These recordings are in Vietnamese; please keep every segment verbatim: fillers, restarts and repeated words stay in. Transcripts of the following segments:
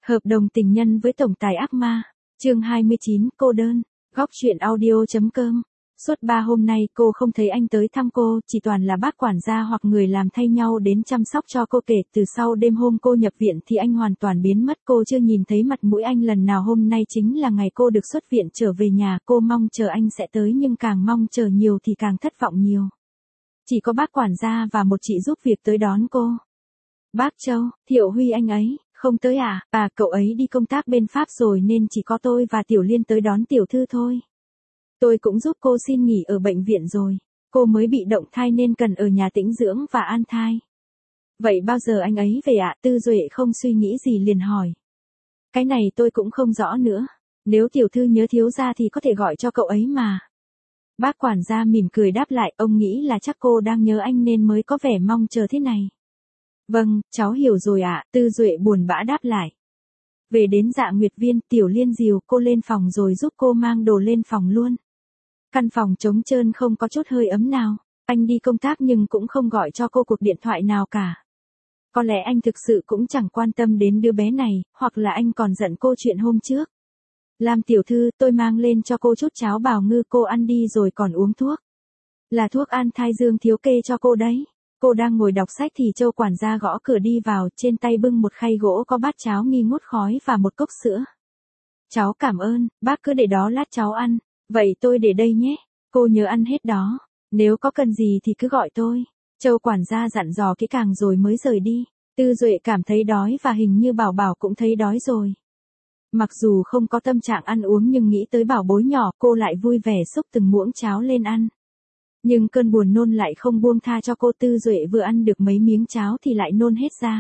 Hợp đồng tình nhân với tổng tài ác ma. Chương hai mươi chín, cô đơn. Góc truyện audio.com. Suốt ba hôm nay cô không thấy anh tới thăm cô, chỉ toàn là bác quản gia hoặc người làm thay nhau đến chăm sóc cho cô. Kể từ sau đêm hôm cô nhập viện thì anh hoàn toàn biến mất, cô chưa nhìn thấy mặt mũi anh lần nào. Hôm nay chính là ngày cô được xuất viện trở về nhà, cô mong chờ anh sẽ tới nhưng càng mong chờ nhiều thì càng thất vọng nhiều. Chỉ có bác quản gia và một chị giúp việc tới đón cô. Bác Châu, Thiệu Huy anh ấy, không tới à? À, cậu ấy đi công tác bên Pháp rồi nên chỉ có tôi và Tiểu Liên tới đón tiểu thư thôi. Tôi cũng giúp cô xin nghỉ ở bệnh viện rồi. Cô mới bị động thai nên cần ở nhà tĩnh dưỡng và an thai. Vậy bao giờ anh ấy về ạ? Tư Duệ không suy nghĩ gì liền hỏi. Cái này tôi cũng không rõ nữa. Nếu tiểu thư nhớ thiếu gia thì có thể gọi cho cậu ấy mà. Bác quản gia mỉm cười đáp lại, ông nghĩ là chắc cô đang nhớ anh nên mới có vẻ mong chờ thế này. Vâng, cháu hiểu rồi ạ, Tư Duệ buồn bã đáp lại. Về đến Dạ Nguyệt Viên, Tiểu Liên dìu cô lên phòng rồi giúp cô mang đồ lên phòng luôn. Căn phòng trống trơn không có chút hơi ấm nào. Anh đi công tác nhưng cũng không gọi cho cô cuộc điện thoại nào cả. Có lẽ anh thực sự cũng chẳng quan tâm đến đứa bé này, hoặc là anh còn giận cô chuyện hôm trước. Lam tiểu thư, tôi mang lên cho cô chút cháo bào ngư, cô ăn đi rồi còn uống thuốc. Là thuốc an thai Dương thiếu kê cho cô đấy. Cô đang ngồi đọc sách thì Châu quản gia gõ cửa đi vào, trên tay bưng một khay gỗ có bát cháo nghi ngút khói và một cốc sữa. Cháu cảm ơn, bác cứ để đó lát cháu ăn. Vậy tôi để đây nhé, cô nhớ ăn hết đó. Nếu có cần gì thì cứ gọi tôi. Châu quản gia dặn dò kỹ càng rồi mới rời đi. Tư Duệ cảm thấy đói và hình như Bảo Bảo cũng thấy đói rồi. Mặc dù không có tâm trạng ăn uống nhưng nghĩ tới bảo bối nhỏ, cô lại vui vẻ xúc từng muỗng cháo lên ăn. Nhưng cơn buồn nôn lại không buông tha cho cô. Tư Duệ vừa ăn được mấy miếng cháo thì lại nôn hết ra.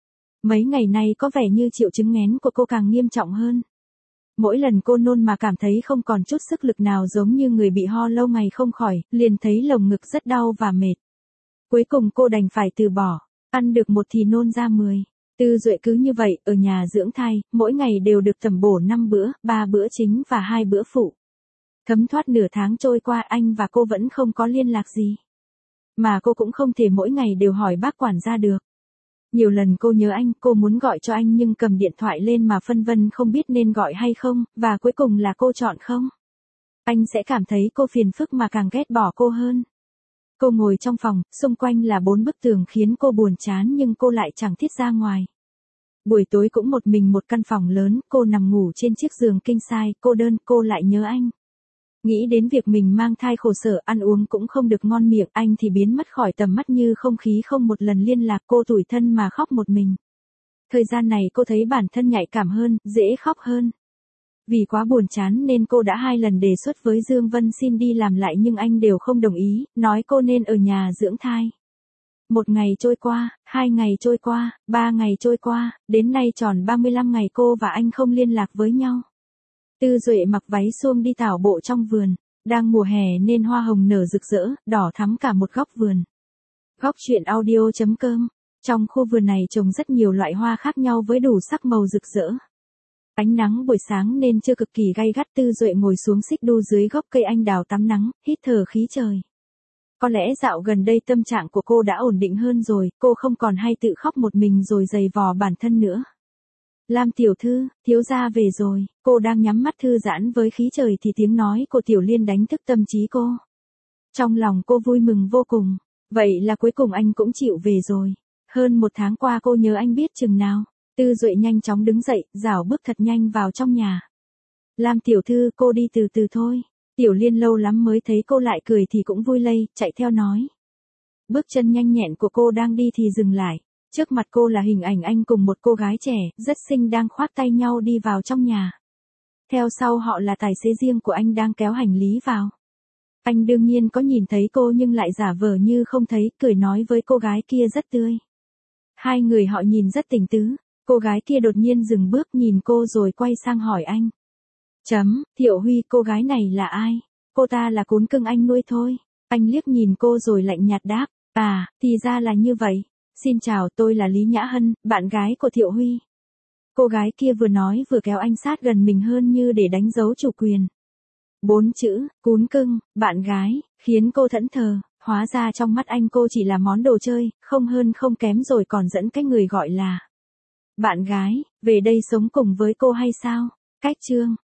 Mấy ngày nay có vẻ như triệu chứng nghén của cô càng nghiêm trọng hơn. Mỗi lần cô nôn mà cảm thấy không còn chút sức lực nào, giống như người bị ho lâu ngày không khỏi, liền thấy lồng ngực rất đau và mệt. Cuối cùng cô đành phải từ bỏ, ăn được một thì nôn ra mười. Tư Duệ cứ như vậy, ở nhà dưỡng thai, mỗi ngày đều được tầm bổ năm bữa, ba bữa chính và hai bữa phụ. Thấm thoát nửa tháng trôi qua, anh và cô vẫn không có liên lạc gì. Mà cô cũng không thể mỗi ngày đều hỏi bác quản gia được. Nhiều lần cô nhớ anh, cô muốn gọi cho anh nhưng cầm điện thoại lên mà phân vân không biết nên gọi hay không, và cuối cùng là cô chọn không. Anh sẽ cảm thấy cô phiền phức mà càng ghét bỏ cô hơn. Cô ngồi trong phòng, xung quanh là bốn bức tường khiến cô buồn chán nhưng cô lại chẳng thiết ra ngoài. Buổi tối cũng một mình một căn phòng lớn, cô nằm ngủ trên chiếc giường king size, cô đơn, cô lại nhớ anh. Nghĩ đến việc mình mang thai khổ sở, ăn uống cũng không được ngon miệng, anh thì biến mất khỏi tầm mắt như không khí, không một lần liên lạc. Cô tủi thân mà khóc một mình. Thời gian này cô thấy bản thân nhạy cảm hơn, dễ khóc hơn. Vì quá buồn chán nên cô đã hai lần đề xuất với Dương Vân xin đi làm lại nhưng anh đều không đồng ý, nói cô nên ở nhà dưỡng thai. Một ngày trôi qua, hai ngày trôi qua, ba ngày trôi qua, đến nay tròn ba mươi lăm ngày cô và anh không liên lạc với nhau. Tư Duệ mặc váy suông đi tảo bộ trong vườn, đang mùa hè nên hoa hồng nở rực rỡ, đỏ thắm cả một góc vườn. Góc truyện audio.com. Trong khu vườn này trồng rất nhiều loại hoa khác nhau với đủ sắc màu rực rỡ. Ánh nắng buổi sáng nên chưa cực kỳ gay gắt. Tư Duệ ngồi xuống xích đu dưới gốc cây anh đào tắm nắng, hít thở khí trời. Có lẽ dạo gần đây tâm trạng của cô đã ổn định hơn rồi, cô không còn hay tự khóc một mình rồi giày vò bản thân nữa. Lam tiểu thư, thiếu gia về rồi. Cô đang nhắm mắt thư giãn với khí trời thì tiếng nói của Tiểu Liên đánh thức tâm trí cô. Trong lòng cô vui mừng vô cùng. Vậy là cuối cùng anh cũng chịu về rồi. Hơn một tháng qua cô nhớ anh biết chừng nào. Tư Duệ nhanh chóng đứng dậy, rảo bước thật nhanh vào trong nhà. Lam tiểu thư, cô đi từ từ thôi. Tiểu Liên lâu lắm mới thấy cô lại cười thì cũng vui lây, chạy theo nói. Bước chân nhanh nhẹn của cô đang đi thì dừng lại. Trước mặt cô là hình ảnh anh cùng một cô gái trẻ, rất xinh đang khoác tay nhau đi vào trong nhà. Theo sau họ là tài xế riêng của anh đang kéo hành lý vào. Anh đương nhiên có nhìn thấy cô nhưng lại giả vờ như không thấy, cười nói với cô gái kia rất tươi. Hai người họ nhìn rất tình tứ, cô gái kia đột nhiên dừng bước nhìn cô rồi quay sang hỏi anh. Chấm, Thiệu Huy, cô gái này là ai? Cô ta là cún cưng anh nuôi thôi. Anh liếc nhìn cô rồi lạnh nhạt đáp, à, thì ra là như vậy. Xin chào, tôi là Lý Nhã Hân, bạn gái của Thiệu Huy. Cô gái kia vừa nói vừa kéo anh sát gần mình hơn như để đánh dấu chủ quyền. Bốn chữ, cún cưng, bạn gái, khiến cô thẫn thờ, hóa ra trong mắt anh cô chỉ là món đồ chơi, không hơn không kém rồi còn dẫn cái người gọi là Bạn gái, về đây sống cùng với cô hay sao? Cách chương